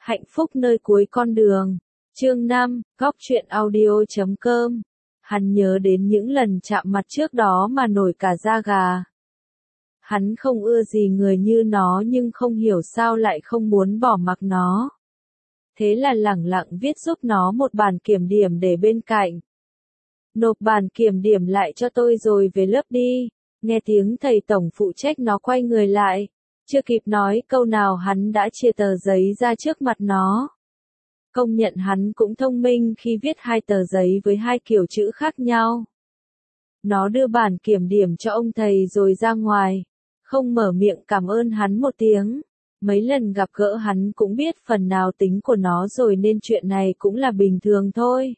Hạnh phúc nơi cuối con đường. Chương 5, Góc truyện audio.com. Hắn nhớ đến những lần chạm mặt trước đó mà nổi cả da gà. Hắn không ưa gì người như nó nhưng không hiểu sao lại không muốn bỏ mặc nó. Thế là lẳng lặng viết giúp nó một bản kiểm điểm để bên cạnh. Nộp bản kiểm điểm lại cho tôi rồi về lớp đi. Nghe tiếng thầy tổng phụ trách nó quay người lại. Chưa kịp nói câu nào hắn đã chia tờ giấy ra trước mặt nó. Công nhận hắn cũng thông minh khi viết hai tờ giấy với hai kiểu chữ khác nhau. Nó đưa bản kiểm điểm cho ông thầy rồi ra ngoài. Không mở miệng cảm ơn hắn một tiếng. Mấy lần gặp gỡ hắn cũng biết phần nào tính của nó rồi nên chuyện này cũng là bình thường thôi.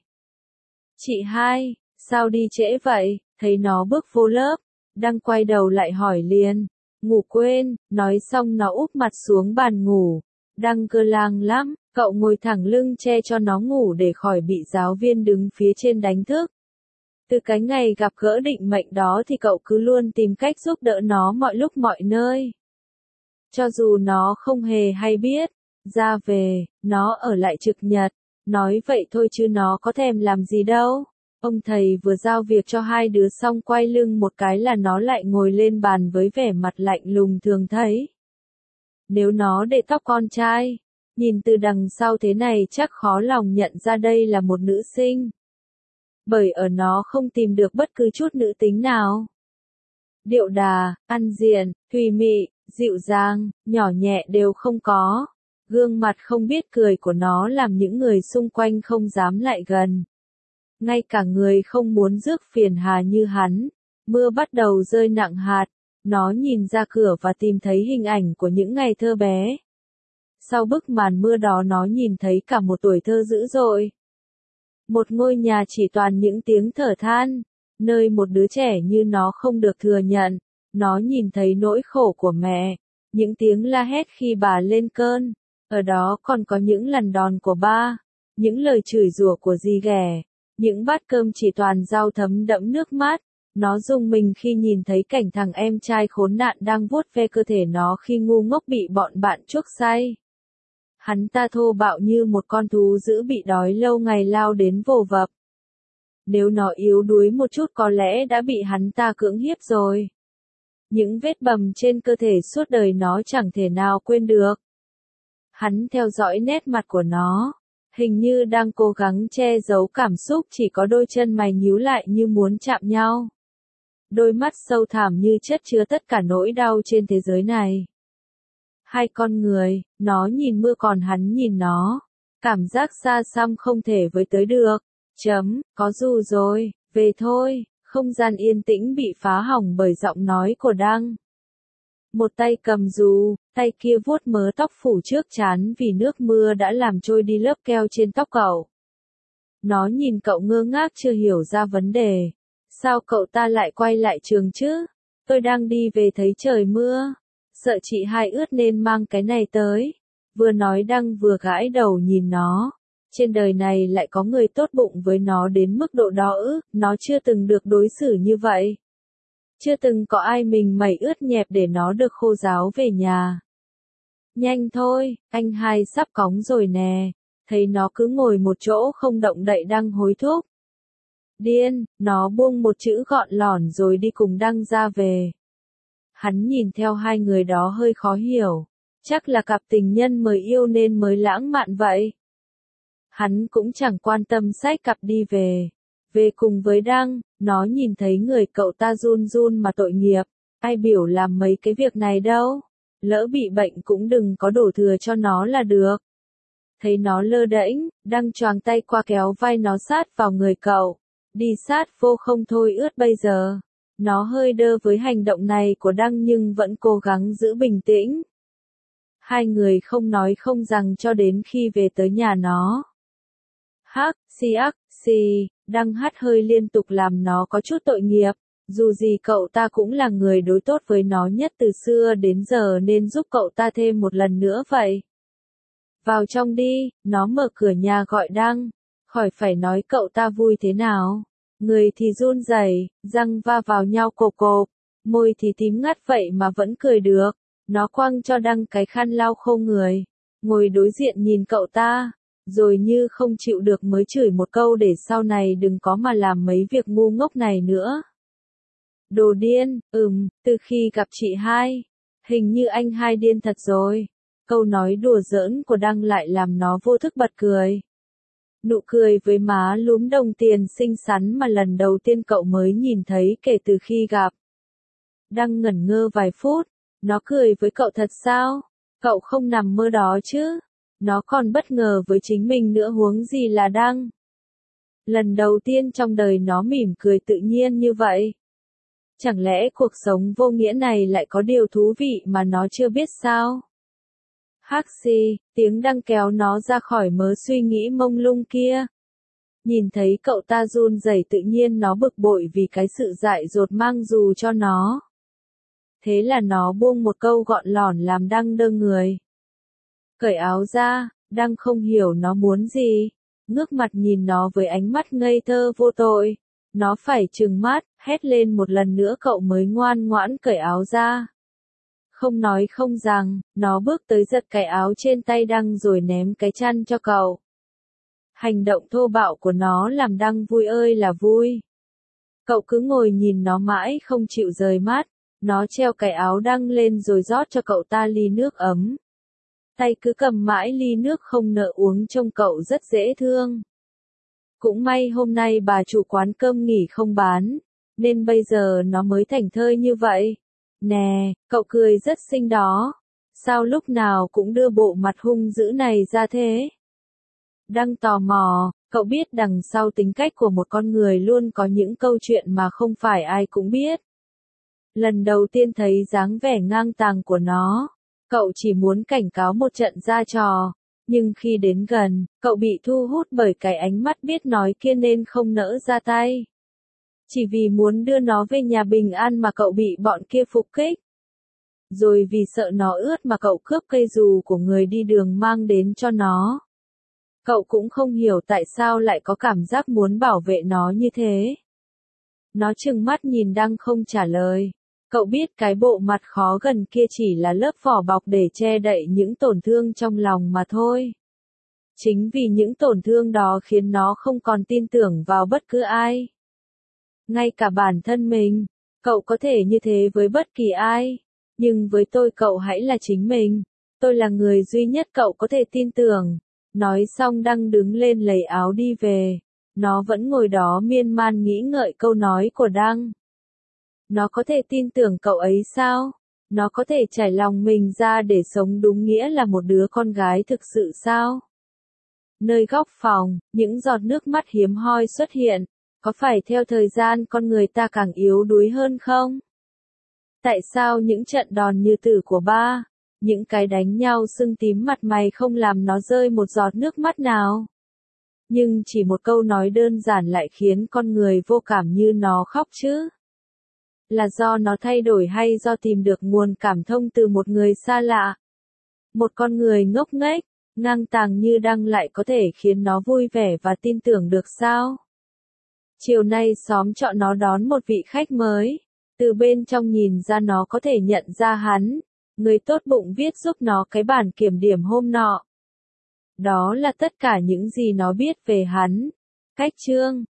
Chị hai, sao đi trễ vậy? Thấy nó bước vô lớp, đang quay đầu lại hỏi liền. Ngủ quên, nói xong nó úp mặt xuống bàn ngủ. Đang cơ lang lắm, cậu ngồi thẳng lưng che cho nó ngủ để khỏi bị giáo viên đứng phía trên đánh thức. Từ cái ngày gặp gỡ định mệnh đó thì cậu cứ luôn tìm cách giúp đỡ nó mọi lúc mọi nơi. Cho dù nó không hề hay biết, ra về, nó ở lại trực nhật. Nói vậy thôi chứ nó có thèm làm gì đâu. Ông thầy vừa giao việc cho hai đứa xong quay lưng một cái là nó lại ngồi lên bàn với vẻ mặt lạnh lùng thường thấy. Nếu nó để tóc con trai, nhìn từ đằng sau thế này chắc khó lòng nhận ra đây là một nữ sinh. Bởi ở nó không tìm được bất cứ chút nữ tính nào. Điệu đà, ăn diện, thùy mị, dịu dàng, nhỏ nhẹ đều không có. Gương mặt không biết cười của nó làm những người xung quanh không dám lại gần. Ngay cả người không muốn rước phiền hà như hắn. Mưa bắt đầu rơi nặng hạt. Nó nhìn ra cửa và tìm thấy hình ảnh của những ngày thơ bé. Sau bức màn mưa đó nó nhìn thấy cả một tuổi thơ dữ dội. Một ngôi nhà chỉ toàn những tiếng thở than. Nơi một đứa trẻ như nó không được thừa nhận. Nó nhìn thấy nỗi khổ của mẹ. Những tiếng la hét khi bà lên cơn. Ở đó còn có những lần đòn của ba. Những lời chửi rủa của dì ghẻ. Những bát cơm chỉ toàn rau thấm đẫm nước mắt. Nó rùng mình khi nhìn thấy cảnh thằng em trai khốn nạn đang vuốt ve cơ thể nó khi ngu ngốc bị bọn bạn chuốc say. Hắn ta thô bạo như một con thú dữ bị đói lâu ngày lao đến vồ vập. Nếu nó yếu đuối một chút có lẽ đã bị hắn ta cưỡng hiếp rồi. Những vết bầm trên cơ thể suốt đời nó chẳng thể nào quên được. Hắn theo dõi nét mặt của nó. Hình như đang cố gắng che giấu cảm xúc, chỉ có đôi chân mày nhíu lại như muốn chạm nhau. Đôi mắt sâu thẳm như chất chứa tất cả nỗi đau trên thế giới này. Hai con người, nó nhìn mưa còn hắn nhìn nó. Cảm giác xa xăm không thể với tới được. Có dù rồi, về thôi. Không gian yên tĩnh bị phá hỏng bởi giọng nói của Đăng. Một tay cầm dù, tay kia vuốt mớ tóc phủ trước trán vì nước mưa đã làm trôi đi lớp keo trên tóc cậu. Nó nhìn cậu ngơ ngác chưa hiểu ra vấn đề. Sao cậu ta lại quay lại trường chứ? Tôi đang đi về thấy trời mưa. Sợ chị hai ướt nên mang cái này tới. Vừa nói Đăng vừa gãi đầu nhìn nó. Trên đời này lại có người tốt bụng với nó đến mức độ đó ư? Nó chưa từng được đối xử như vậy. Chưa từng có ai mình mẩy ướt nhẹp để nó được khô ráo về nhà. Nhanh thôi, anh hai sắp cóng rồi nè. Thấy nó cứ ngồi một chỗ không động đậy Đăng hối thúc. Điên, nó buông một chữ gọn lỏn rồi đi cùng Đăng ra về. Hắn nhìn theo hai người đó hơi khó hiểu. Chắc là cặp tình nhân mới yêu nên mới lãng mạn vậy. Hắn cũng chẳng quan tâm xách cặp đi về. Về cùng với Đăng, nó nhìn thấy người cậu ta run run mà tội nghiệp. Ai biểu làm mấy cái việc này đâu. Lỡ bị bệnh cũng đừng có đổ thừa cho nó là được. Thấy nó lơ đễnh, Đăng choàng tay qua kéo vai nó sát vào người cậu. Đi sát vô không thôi ướt bây giờ. Nó hơi đơ với hành động này của Đăng nhưng vẫn cố gắng giữ bình tĩnh. Hai người không nói không rằng cho đến khi về tới nhà nó. Đăng hắt hơi liên tục làm nó có chút tội nghiệp. Dù gì cậu ta cũng là người đối tốt với nó nhất từ xưa đến giờ nên giúp cậu ta thêm một lần nữa vậy. Vào trong đi, nó mở cửa nhà gọi Đăng. Khỏi phải nói cậu ta vui thế nào. Người thì run rẩy, răng va vào nhau cộp cộp. Môi thì tím ngắt vậy mà vẫn cười được. Nó quăng cho Đăng cái khăn lau khô người. ngồi đối diện nhìn cậu ta, rồi như không chịu được mới chửi một câu để sau này đừng có mà làm mấy việc ngu ngốc này nữa. Đồ điên, từ khi gặp chị hai, hình như anh hai điên thật rồi. Câu nói đùa giỡn của Đăng lại làm nó vô thức bật cười. Nụ cười với má lúm đồng tiền xinh xắn mà lần đầu tiên cậu mới nhìn thấy kể từ khi gặp. Đăng ngẩn ngơ vài phút, nó cười với cậu thật sao? Cậu không nằm mơ đó chứ? Nó còn bất ngờ với chính mình nữa huống gì là Đăng. Lần đầu tiên trong đời nó mỉm cười tự nhiên như vậy. Chẳng lẽ cuộc sống vô nghĩa này lại có điều thú vị mà nó chưa biết sao? Hắc xì, tiếng Đăng kéo nó ra khỏi mớ suy nghĩ mông lung kia. Nhìn thấy cậu ta run rẩy tự nhiên nó bực bội vì cái sự dại dột mang dù cho nó. Thế là nó buông một câu gọn lỏn làm Đăng đơ người. Cởi áo ra, Đăng không hiểu nó muốn gì. Ngước mặt nhìn nó với ánh mắt ngây thơ vô tội. Nó phải trừng mắt, hét lên một lần nữa cậu mới ngoan ngoãn cởi áo ra. Không nói không rằng, nó bước tới giật cái áo trên tay Đăng rồi ném cái chăn cho cậu. Hành động thô bạo của nó làm Đăng vui ơi là vui. Cậu cứ ngồi nhìn nó mãi không chịu rời mắt. Nó treo cái áo Đăng lên rồi rót cho cậu ta ly nước ấm. Tay cứ cầm mãi ly nước không nỡ uống trông cậu rất dễ thương. Cũng may hôm nay bà chủ quán cơm nghỉ không bán, nên bây giờ nó mới thảnh thơi như vậy. Nè, cậu cười rất xinh đó. Sao lúc nào cũng đưa bộ mặt hung dữ này ra thế? Đăng tò mò, cậu biết đằng sau tính cách của một con người luôn có những câu chuyện mà không phải ai cũng biết. Lần đầu tiên thấy dáng vẻ ngang tàng của nó, cậu chỉ muốn cảnh cáo một trận ra trò. Nhưng khi đến gần, cậu bị thu hút bởi cái ánh mắt biết nói kia nên không nỡ ra tay. Chỉ vì muốn đưa nó về nhà bình an mà cậu bị bọn kia phục kích. Rồi vì sợ nó ướt mà cậu cướp cây dù của người đi đường mang đến cho nó. Cậu cũng không hiểu tại sao lại có cảm giác muốn bảo vệ nó như thế. Nó trừng mắt nhìn Đăng không trả lời. Cậu biết cái bộ mặt khó gần kia chỉ là lớp vỏ bọc để che đậy những tổn thương trong lòng mà thôi. Chính vì những tổn thương đó khiến nó không còn tin tưởng vào bất cứ ai. Ngay cả bản thân mình, cậu có thể như thế với bất kỳ ai. Nhưng với tôi cậu hãy là chính mình. Tôi là người duy nhất cậu có thể tin tưởng. Nói xong Đăng đứng lên lấy áo đi về. Nó vẫn ngồi đó miên man nghĩ ngợi câu nói của Đăng. Nó có thể tin tưởng cậu ấy sao? Nó có thể trải lòng mình ra để sống đúng nghĩa là một đứa con gái thực sự sao? Nơi góc phòng, những giọt nước mắt hiếm hoi xuất hiện. Có phải theo thời gian con người ta càng yếu đuối hơn không? Tại sao những trận đòn như tử của ba, những cái đánh nhau sưng tím mặt mày không làm nó rơi một giọt nước mắt nào? Nhưng chỉ một câu nói đơn giản lại khiến con người vô cảm như nó khóc chứ? Là do nó thay đổi hay do tìm được nguồn cảm thông từ một người xa lạ? Một con người ngốc nghếch, ngang tàng như Đăng lại có thể khiến nó vui vẻ và tin tưởng được sao? Chiều nay xóm trọ nó đón một vị khách mới. Từ bên trong nhìn ra nó có thể nhận ra hắn. Người tốt bụng viết giúp nó cái bản kiểm điểm hôm nọ. Đó là tất cả những gì nó biết về hắn. Cách chương